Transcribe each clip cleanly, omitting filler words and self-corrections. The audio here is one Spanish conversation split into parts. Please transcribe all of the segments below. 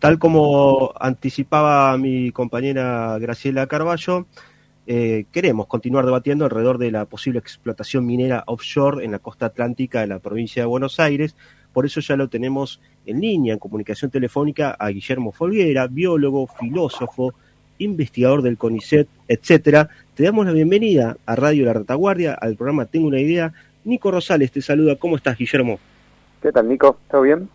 tal como anticipaba mi compañera Graciela Carballo, queremos continuar debatiendo alrededor de la posible explotación minera offshore en la costa atlántica de la provincia de Buenos Aires. Por eso ya lo tenemos en línea, en comunicación telefónica, a Guillermo Folguera, biólogo, filósofo, investigador del CONICET, etcétera. Te damos la bienvenida a Radio La Retaguardia, al programa Tengo una idea. Nico Rosales te saluda. ¿Cómo estás, Guillermo? ¿Qué tal, Nico? ¿Todo bien?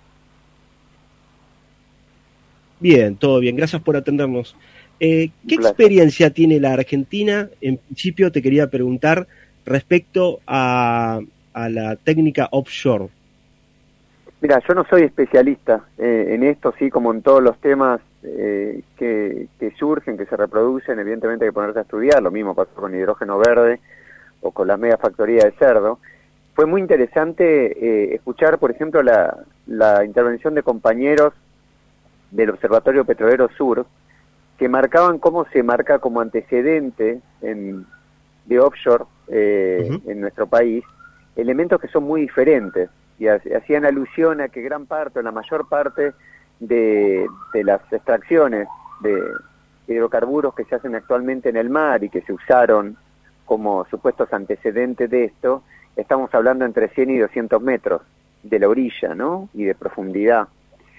Bien, todo bien. Gracias por atendernos. ¿Qué experiencia tiene la Argentina? En principio te quería preguntar respecto a la técnica offshore. Mira, yo no soy especialista en esto, sí, como en todos los temas que surgen, que se reproducen, evidentemente hay que ponerse a estudiar. Lo mismo pasó con hidrógeno verde o con la megafactoría de cerdo. Fue muy interesante escuchar, por ejemplo, la intervención de compañeros del Observatorio Petrolero Sur, que marcaban cómo se marca como antecedente de offshore en nuestro país, elementos que son muy diferentes, y hacían alusión a que gran parte, o la mayor parte de las extracciones de hidrocarburos que se hacen actualmente en el mar y que se usaron como supuestos antecedentes de esto, estamos hablando entre 100 y 200 metros de la orilla, ¿no? Y de profundidad.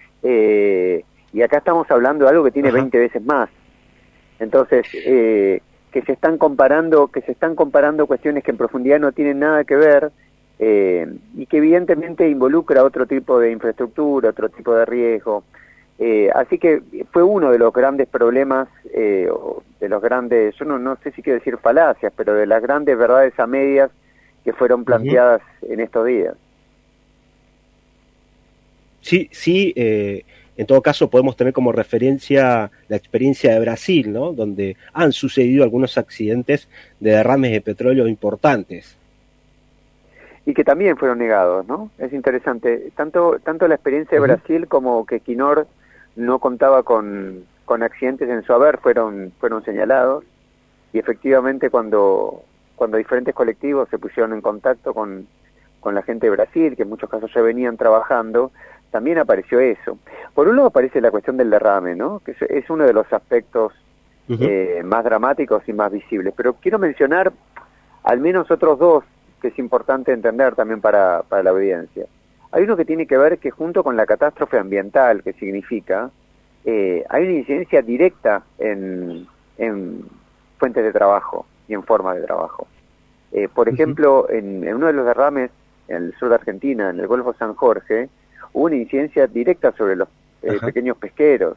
Y acá estamos hablando de algo que tiene 20 veces más. Entonces, que se están comparando cuestiones que en profundidad no tienen nada que ver, y que evidentemente involucra otro tipo de infraestructura, otro tipo de riesgo. Así que fue uno de los grandes problemas, de los grandes, yo no sé si quiero decir falacias, pero de las grandes verdades a medias que fueron planteadas en estos días. Sí, en todo caso podemos tener como referencia la experiencia de Brasil, ¿no? Donde han sucedido algunos accidentes de derrames de petróleo importantes. Y que también fueron negados, ¿no? Es interesante. Tanto la experiencia de Brasil como que Equinor no contaba con accidentes en su haber fueron señalados, y efectivamente cuando diferentes colectivos se pusieron en contacto con la gente de Brasil, que en muchos casos ya venían trabajando, también apareció eso. Por un lado aparece la cuestión del derrame, ¿no? Que es uno de los aspectos más dramáticos y más visibles. Pero quiero mencionar al menos otros dos que es importante entender también para la audiencia. Hay uno que tiene que ver que junto con la catástrofe ambiental que significa, hay una incidencia directa en fuentes de trabajo y en formas de trabajo. Por ejemplo, en uno de los derrames en el sur de Argentina, en el Golfo San Jorge, hubo una incidencia directa sobre los pequeños pesqueros.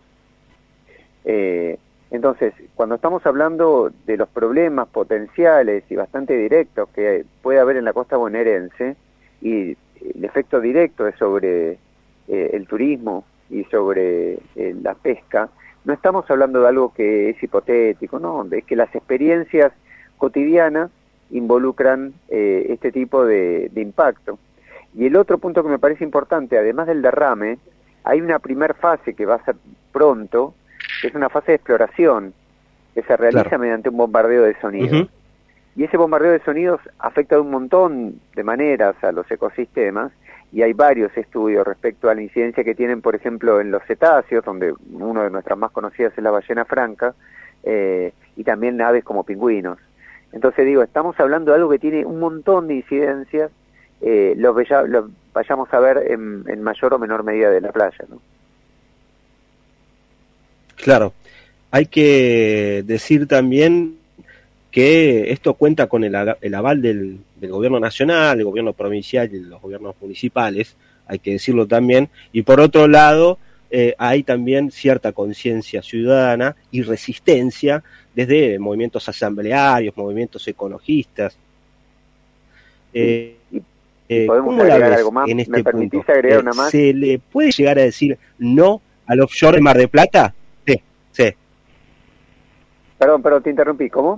Entonces, cuando estamos hablando de los problemas potenciales y bastante directos que puede haber en la costa bonaerense, y el efecto directo es sobre el turismo y sobre la pesca, no estamos hablando de algo que es hipotético, no, es que las experiencias cotidianas involucran este tipo de impacto. Y el otro punto que me parece importante, además del derrame, hay una primer fase que va a ser pronto, que es una fase de exploración, que se realiza mediante un bombardeo de sonidos. Y ese bombardeo de sonidos afecta de un montón de maneras a los ecosistemas, y hay varios estudios respecto a la incidencia que tienen, por ejemplo, en los cetáceos, donde una de nuestras más conocidas es la ballena franca, y también aves como pingüinos. Entonces digo, estamos hablando de algo que tiene un montón de incidencias, lo vayamos a ver en mayor o menor medida de la playa, ¿no? Claro, hay que decir también que esto cuenta con el aval del gobierno nacional, el gobierno provincial y los gobiernos municipales, hay que decirlo también, y por otro lado hay también cierta conciencia ciudadana y resistencia desde movimientos asamblearios, movimientos ecologistas. ¿Podemos agregar algo más? En este ¿Me permitís agregar una más? ¿Se le puede llegar a decir no al offshore de Mar del Plata? Sí. Perdón, te interrumpí, ¿cómo?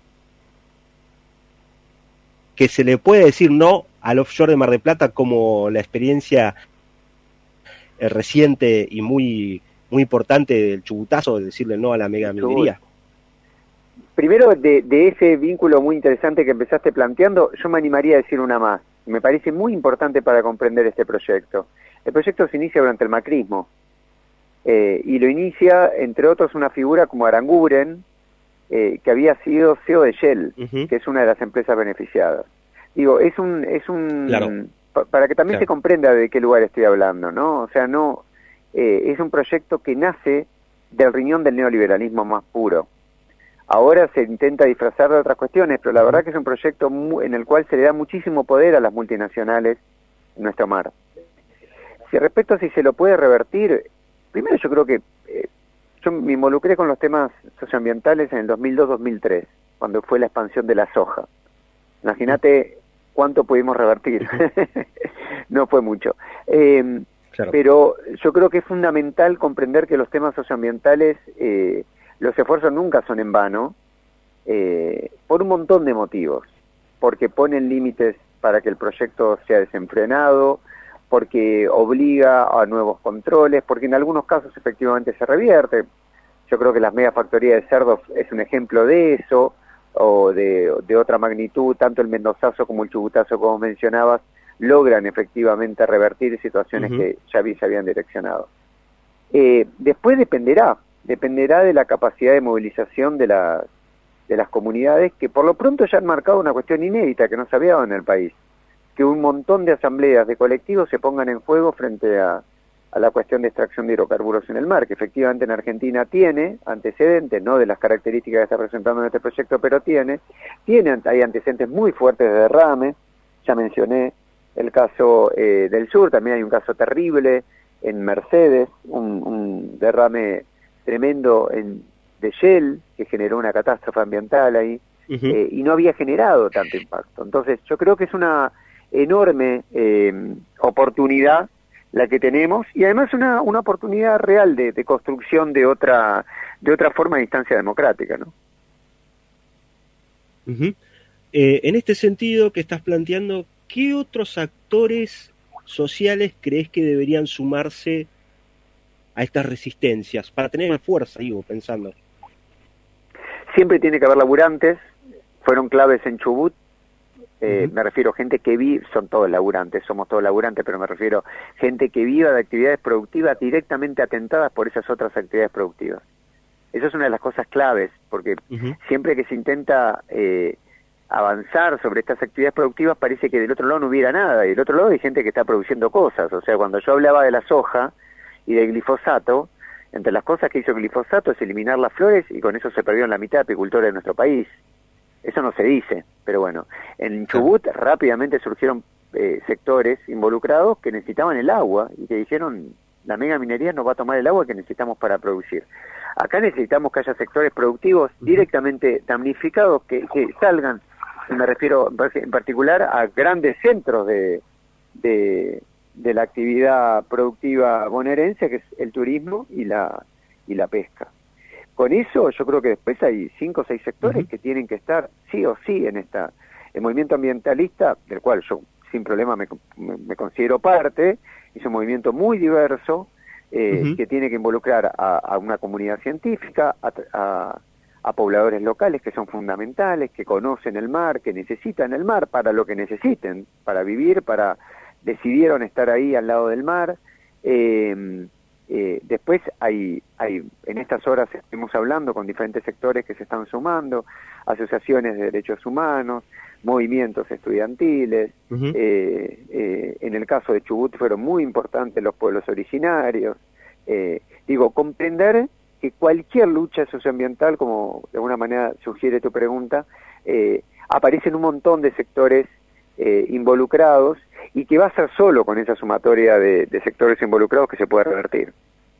Que se le puede decir no al offshore de Mar del Plata, como la experiencia reciente y muy importante del Chubutazo, de decirle no a la mega minería. Primero, de ese vínculo muy interesante que empezaste planteando, yo me animaría a decir una más. Me parece muy importante para comprender este proyecto. El proyecto se inicia durante el macrismo. y lo inicia, entre otros, una figura como Aranguren, que había sido CEO de Shell, que es una de las empresas beneficiadas. Digo, Claro. Para que también se comprenda de qué lugar estoy hablando, ¿no? O sea, no, es un proyecto que nace del riñón del neoliberalismo más puro. Ahora se intenta disfrazar de otras cuestiones, pero la verdad que es un proyecto en el cual se le da muchísimo poder a las multinacionales en nuestro mar. Si respecto a si se lo puede revertir, primero yo creo que yo me involucré con los temas socioambientales en el 2002-2003, cuando fue la expansión de la soja. Imagínate cuánto pudimos revertir. No fue mucho. Claro. Pero yo creo que es fundamental comprender que los temas socioambientales, los esfuerzos nunca son en vano, por un montón de motivos. Porque ponen límites para que el proyecto sea desenfrenado, porque obliga a nuevos controles, porque en algunos casos efectivamente se revierte. Yo creo que las megafactorías de cerdos es un ejemplo de eso, o de otra magnitud. Tanto el mendozazo como el chubutazo, como mencionabas, logran efectivamente revertir situaciones que ya se habían direccionado. Después dependerá de la capacidad de movilización de las comunidades, que por lo pronto ya han marcado una cuestión inédita que no se había dado en el país, que un montón de asambleas de colectivos se pongan en juego frente a la cuestión de extracción de hidrocarburos en el mar, que efectivamente en Argentina tiene antecedentes, no de las características que está presentando en este proyecto, pero hay antecedentes muy fuertes de derrame. Ya mencioné el caso del sur, también hay un caso terrible en Mercedes, un derrame tremendo de Shell, que generó una catástrofe ambiental ahí, y no había generado tanto impacto. Entonces yo creo que es una enorme oportunidad la que tenemos, y además una oportunidad real de construcción de otra forma de instancia democrática, ¿no? En este sentido que estás planteando, ¿qué otros actores sociales crees que deberían sumarse a estas resistencias para tener más fuerza, digo, pensando? Siempre tiene que haber laburantes, fueron claves en Chubut. Me refiero a gente que vive, son todos laburantes, somos todos laburantes, pero me refiero a gente que viva de actividades productivas directamente atentadas por esas otras actividades productivas. Eso es una de las cosas claves, porque siempre que se intenta avanzar sobre estas actividades productivas parece que del otro lado no hubiera nada, y del otro lado hay gente que está produciendo cosas. O sea, cuando yo hablaba de la soja y del glifosato, entre las cosas que hizo el glifosato es eliminar las flores, y con eso se perdieron la mitad de apicultores de nuestro país. Eso no se dice, pero bueno, en Chubut rápidamente surgieron sectores involucrados que necesitaban el agua y que dijeron, la mega minería nos va a tomar el agua que necesitamos para producir. Acá necesitamos que haya sectores productivos directamente damnificados que salgan, y me refiero en particular a grandes centros de la actividad productiva bonaerense, que es el turismo y la pesca. Con eso yo creo que después hay 5 o 6 sectores que tienen que estar sí o sí en el movimiento ambientalista, del cual yo sin problema me considero parte. Es un movimiento muy diverso, que tiene que involucrar a una comunidad científica, a pobladores locales que son fundamentales, que conocen el mar, que necesitan el mar para lo que necesiten, para vivir, decidieron estar ahí al lado del mar. Después hay en estas horas estamos hablando con diferentes sectores que se están sumando, asociaciones de derechos humanos, movimientos estudiantiles. En el caso de Chubut fueron muy importantes los pueblos originarios. Comprender que cualquier lucha socioambiental, como de alguna manera sugiere tu pregunta, aparecen un montón de sectores involucrados, y que va a ser solo con esa sumatoria de sectores involucrados que se puede revertir.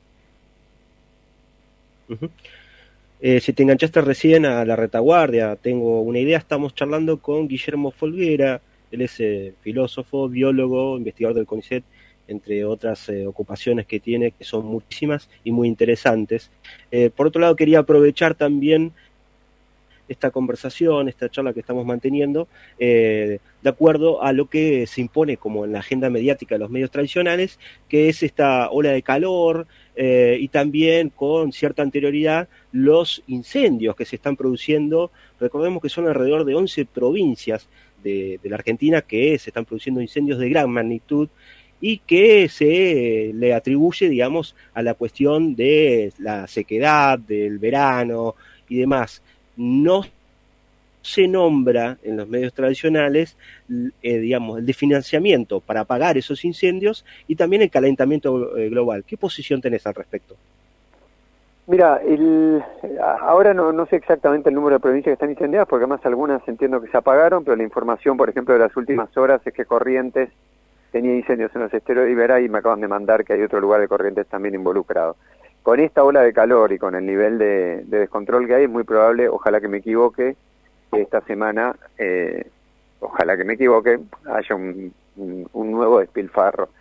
Si te enganchaste recién a la retaguardia, tengo una idea. Estamos charlando con Guillermo Folguera. Él es filósofo, biólogo, investigador del CONICET, entre otras ocupaciones que tiene, que son muchísimas y muy interesantes. Por otro lado, quería aprovechar también esta conversación, esta charla que estamos manteniendo, de acuerdo a lo que se impone como en la agenda mediática de los medios tradicionales, que es esta ola de calor, y también con cierta anterioridad los incendios que se están produciendo. Recordemos que son alrededor de 11 provincias de la Argentina que se están produciendo incendios de gran magnitud, y que se le atribuye, digamos, a la cuestión de la sequedad, del verano y demás. No se nombra en los medios tradicionales, digamos, el de financiamiento para apagar esos incendios y también el calentamiento global. ¿Qué posición tenés al respecto? Mira, ahora no sé exactamente el número de provincias que están incendiadas, porque además algunas entiendo que se apagaron, pero la información, por ejemplo, de las últimas horas es que Corrientes tenía incendios en los esteros de Iberá y me acaban de mandar que hay otro lugar de Corrientes también involucrado. Con esta ola de calor y con el nivel de descontrol que hay, es muy probable, ojalá que me equivoque, que esta semana, ojalá que me equivoque, haya un nuevo despilfarro.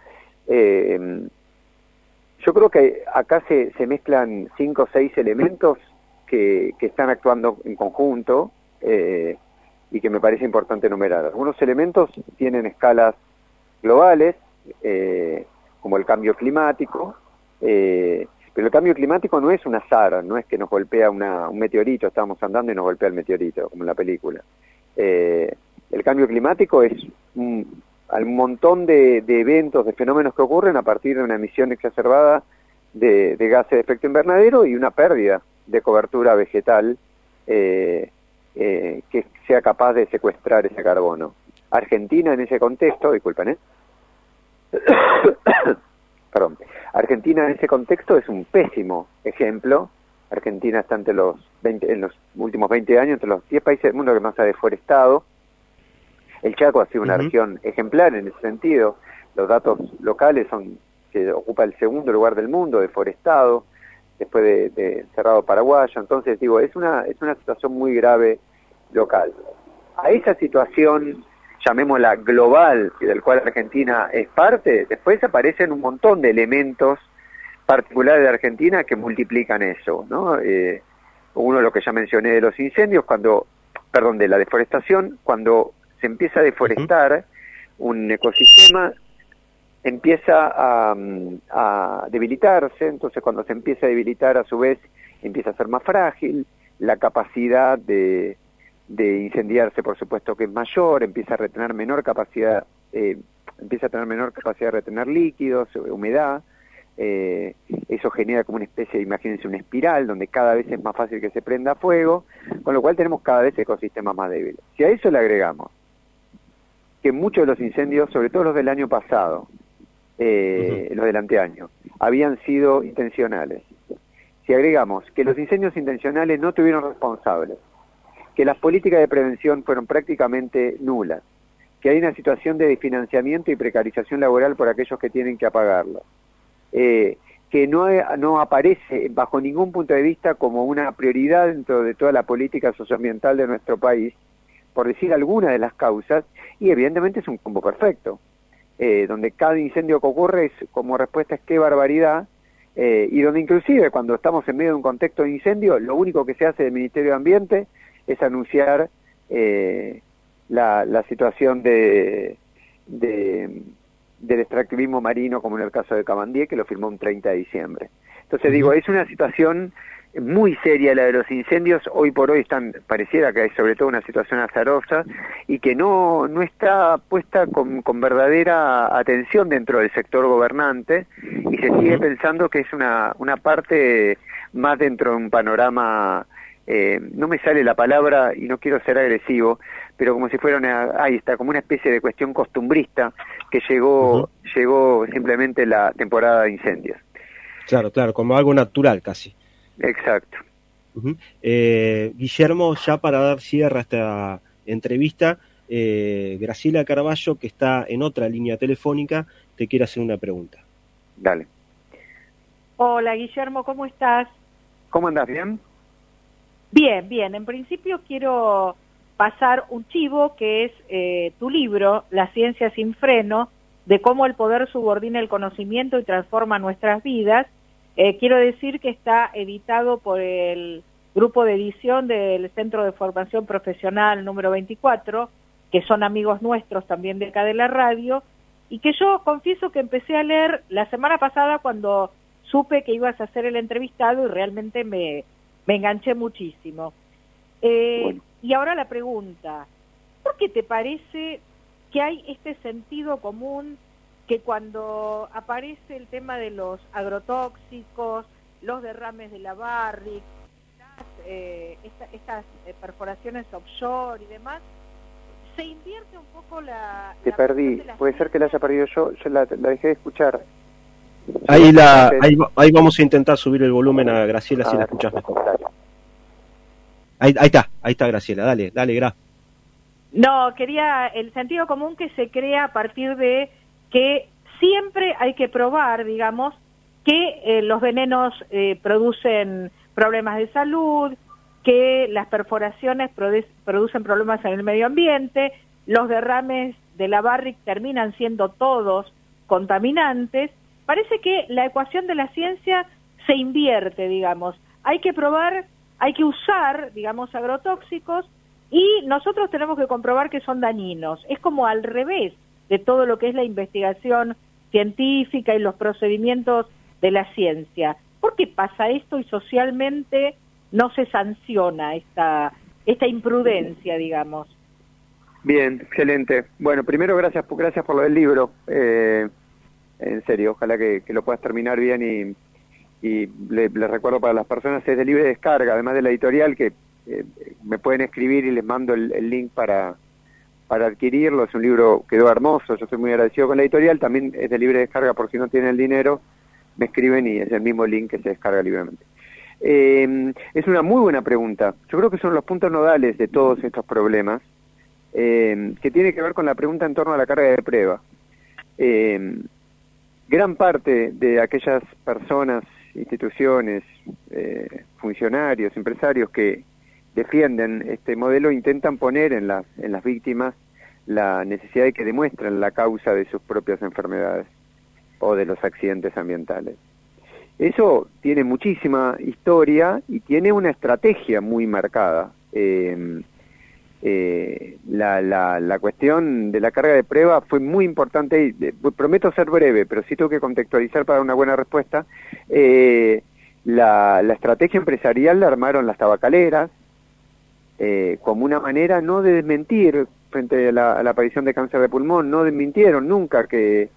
Yo creo que acá se mezclan 5 o 6 elementos que están actuando en conjunto y que me parece importante enumerar. Algunos elementos tienen escalas globales, como el cambio climático, pero el cambio climático no es un azar, no es que nos golpea un meteorito, estábamos andando y nos golpea el meteorito, como en la película. El cambio climático es un montón de eventos, de fenómenos que ocurren a partir de una emisión exacerbada de gases de efecto invernadero y una pérdida de cobertura vegetal que sea capaz de secuestrar ese carbono. Argentina en ese contexto, disculpen, perdón, Argentina en ese contexto es un pésimo ejemplo. Argentina está en los últimos 20 años entre los 10 países del mundo que más ha deforestado. El Chaco ha sido una región ejemplar en ese sentido. Los datos locales son que ocupa el segundo lugar del mundo, deforestado, después de Cerrado Paraguayo. Entonces, digo, es una situación muy grave local. A esa situación, llamémosla global, y del cual Argentina es parte, después aparecen un montón de elementos particulares de Argentina que multiplican eso, ¿no? Uno, lo que ya mencioné de los incendios, de la deforestación, cuando se empieza a deforestar un ecosistema, empieza a debilitarse. Entonces cuando se empieza a debilitar, a su vez empieza a ser más frágil, la capacidad de incendiarse por supuesto que es mayor, empieza a tener menor capacidad de retener líquidos, humedad. Eso genera como una especie, imagínense, una espiral donde cada vez es más fácil que se prenda fuego, con lo cual tenemos cada vez ecosistemas más débiles. Si a eso le agregamos que muchos de los incendios, sobre todo los del año pasado, los del anteaño, habían sido intencionales. Si agregamos que los incendios intencionales no tuvieron responsables, que las políticas de prevención fueron prácticamente nulas, que hay una situación de desfinanciamiento y precarización laboral por aquellos que tienen que apagarlo, que no aparece bajo ningún punto de vista como una prioridad dentro de toda la política socioambiental de nuestro país, por decir alguna de las causas, y evidentemente es un combo perfecto, donde cada incendio que ocurre es como respuesta es qué barbaridad, y donde inclusive cuando estamos en medio de un contexto de incendio, lo único que se hace del Ministerio de Ambiente es anunciar la situación del extractivismo marino, como en el caso de Cabandier, que lo firmó un 30 de diciembre. Entonces digo, es una situación muy seria la de los incendios. Hoy por hoy pareciera que hay sobre todo una situación azarosa y que no está puesta con verdadera atención dentro del sector gobernante, y se sigue pensando que es una parte más dentro de un panorama, no me sale la palabra y no quiero ser agresivo, pero como si fuera como una especie de cuestión costumbrista que llegó simplemente la temporada de incendios. Claro, como algo natural casi. Exacto. Guillermo, ya para dar cierre a esta entrevista, Graciela Carballo, que está en otra línea telefónica, te quiere hacer una pregunta. Dale. Hola, Guillermo, ¿cómo estás? ¿Cómo andás? ¿Bien? Bien. En principio quiero pasar un chivo que es tu libro, La ciencia sin freno, de cómo el poder subordina el conocimiento y transforma nuestras vidas. Quiero decir que está editado por el grupo de edición del Centro de Formación Profesional número 24, que son amigos nuestros también de acá de la radio, y que yo confieso que empecé a leer la semana pasada cuando supe que ibas a hacer el entrevistado, y realmente me enganché muchísimo. Bueno. Y ahora la pregunta, ¿por qué te parece que hay este sentido común que cuando aparece el tema de los agrotóxicos, los derrames de la Barrick, estas perforaciones offshore y demás, se invierte un poco la... Te perdí, puede ser que la haya perdido yo la dejé de escuchar. Ahí vamos a intentar subir el volumen a Graciela si la escuchás mejor. Ahí está Graciela, dale, Gra. No, quería el sentido común que se crea a partir de que siempre hay que probar, digamos, que los venenos producen problemas de salud, que las perforaciones producen problemas en el medio ambiente, los derrames de la Barrick terminan siendo todos contaminantes. Parece que la ecuación de la ciencia se invierte, digamos. Hay que probar, hay que usar, digamos, agrotóxicos y nosotros tenemos que comprobar que son dañinos. Es como al revés de todo lo que es la investigación científica y los procedimientos de la ciencia. ¿Por qué pasa esto y socialmente no se sanciona esta imprudencia, digamos? Bien, excelente. Bueno, primero gracias por lo del libro. En serio, ojalá que lo puedas terminar bien y le recuerdo para las personas, es de libre descarga, además de la editorial, que me pueden escribir y les mando el link para adquirirlo. Es un libro, quedó hermoso, yo estoy muy agradecido con la editorial, también es de libre descarga por si no tienen el dinero, me escriben y es el mismo link que se descarga libremente. Es una muy buena pregunta. Yo creo que son los puntos nodales de todos estos problemas, que tiene que ver con la pregunta en torno a la carga de prueba. Gran parte de aquellas personas, instituciones, funcionarios, empresarios que defienden este modelo intentan poner en las víctimas la necesidad de que demuestren la causa de sus propias enfermedades o de los accidentes ambientales. Eso tiene muchísima historia y tiene una estrategia muy marcada. La cuestión de la carga de prueba fue muy importante y prometo ser breve, pero sí tengo que contextualizar para dar una buena respuesta. La estrategia empresarial la armaron las tabacaleras como una manera no de desmentir frente a la aparición de cáncer de pulmón, no desmintieron nunca que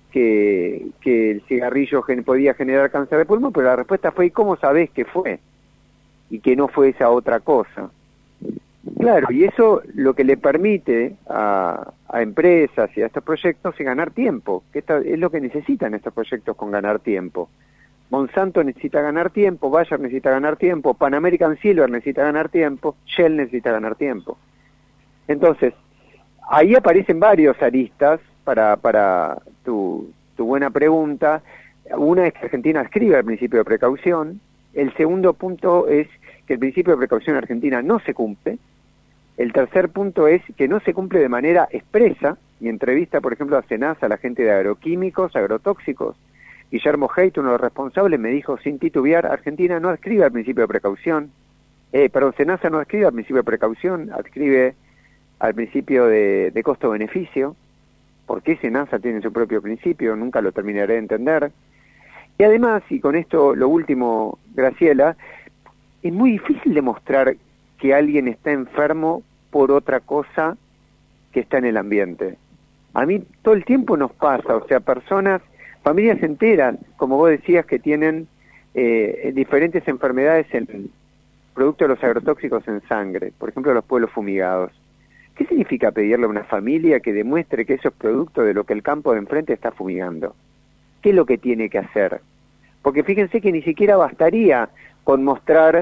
el cigarrillo podía generar cáncer de pulmón, pero la respuesta fue: ¿y cómo sabés que fue? Y que no fue esa otra cosa. Claro, y eso lo que le permite a empresas y a estos proyectos es ganar tiempo, que es lo que necesitan estos proyectos, con ganar tiempo. Monsanto necesita ganar tiempo, Bayer necesita ganar tiempo, Pan American Silver necesita ganar tiempo, Shell necesita ganar tiempo. Entonces, ahí aparecen varios aristas para tu buena pregunta. Una es que Argentina escribe el principio de precaución. El segundo punto es que el principio de precaución en Argentina no se cumple. El tercer punto es que no se cumple de manera expresa. Mi entrevista, por ejemplo, a Senasa, a la gente de agroquímicos, agrotóxicos, Guillermo Heit, uno de los responsables, me dijo sin titubear: Argentina no escribe al principio de precaución. Senasa no escribe al principio de precaución, escribe al principio de costo-beneficio. ¿Por qué Senasa tiene su propio principio? Nunca lo terminaré de entender. Y además, y con esto lo último, Graciela, es muy difícil demostrar que alguien está enfermo por otra cosa que está en el ambiente. A mí todo el tiempo nos pasa, o sea, familias enteras, como vos decías, que tienen diferentes enfermedades producto de los agrotóxicos en sangre, por ejemplo los pueblos fumigados. ¿Qué significa pedirle a una familia que demuestre que eso es producto de lo que el campo de enfrente está fumigando? ¿Qué es lo que tiene que hacer? Porque fíjense que ni siquiera bastaría con mostrar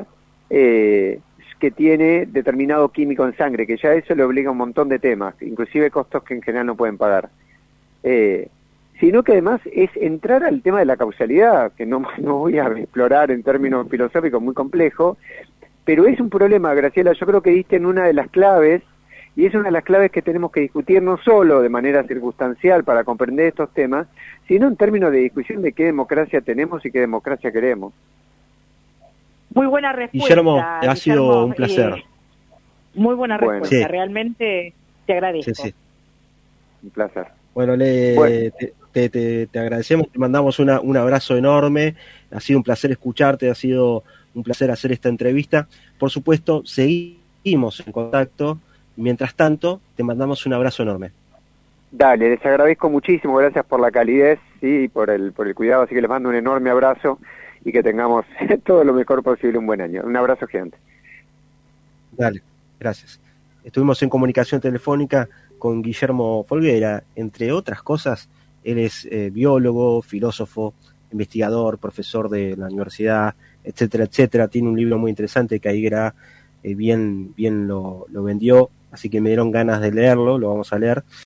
que tiene determinado químico en sangre, que ya eso le obliga a un montón de temas, inclusive costos que en general no pueden pagar. Sino que además es entrar al tema de la causalidad, que no voy a explorar en términos filosóficos muy complejos, pero es un problema, Graciela. Yo creo que diste en una de las claves, y es una de las claves que tenemos que discutir no solo de manera circunstancial para comprender estos temas, sino en términos de discusión de qué democracia tenemos y qué democracia queremos. Muy buena respuesta, Guillermo, ha sido un placer. Muy buena respuesta, sí. Realmente te agradezco. Sí. Un placer. Bueno, te agradecemos, te mandamos un abrazo enorme. Ha sido un placer escucharte, ha sido un placer hacer esta entrevista. Por supuesto, seguimos en contacto. Mientras tanto, te mandamos un abrazo enorme. Dale, les agradezco muchísimo, gracias por la calidez, sí, y por el cuidado, así que les mando un enorme abrazo y que tengamos todo lo mejor posible, un buen año. Un abrazo gigante. Dale, gracias. Estuvimos en comunicación telefónica con Guillermo Folguera, entre otras cosas. Él es biólogo, filósofo, investigador, profesor de la universidad, etcétera, etcétera. Tiene un libro muy interesante que Aiguera bien lo vendió, así que me dieron ganas de leerlo, lo vamos a leer.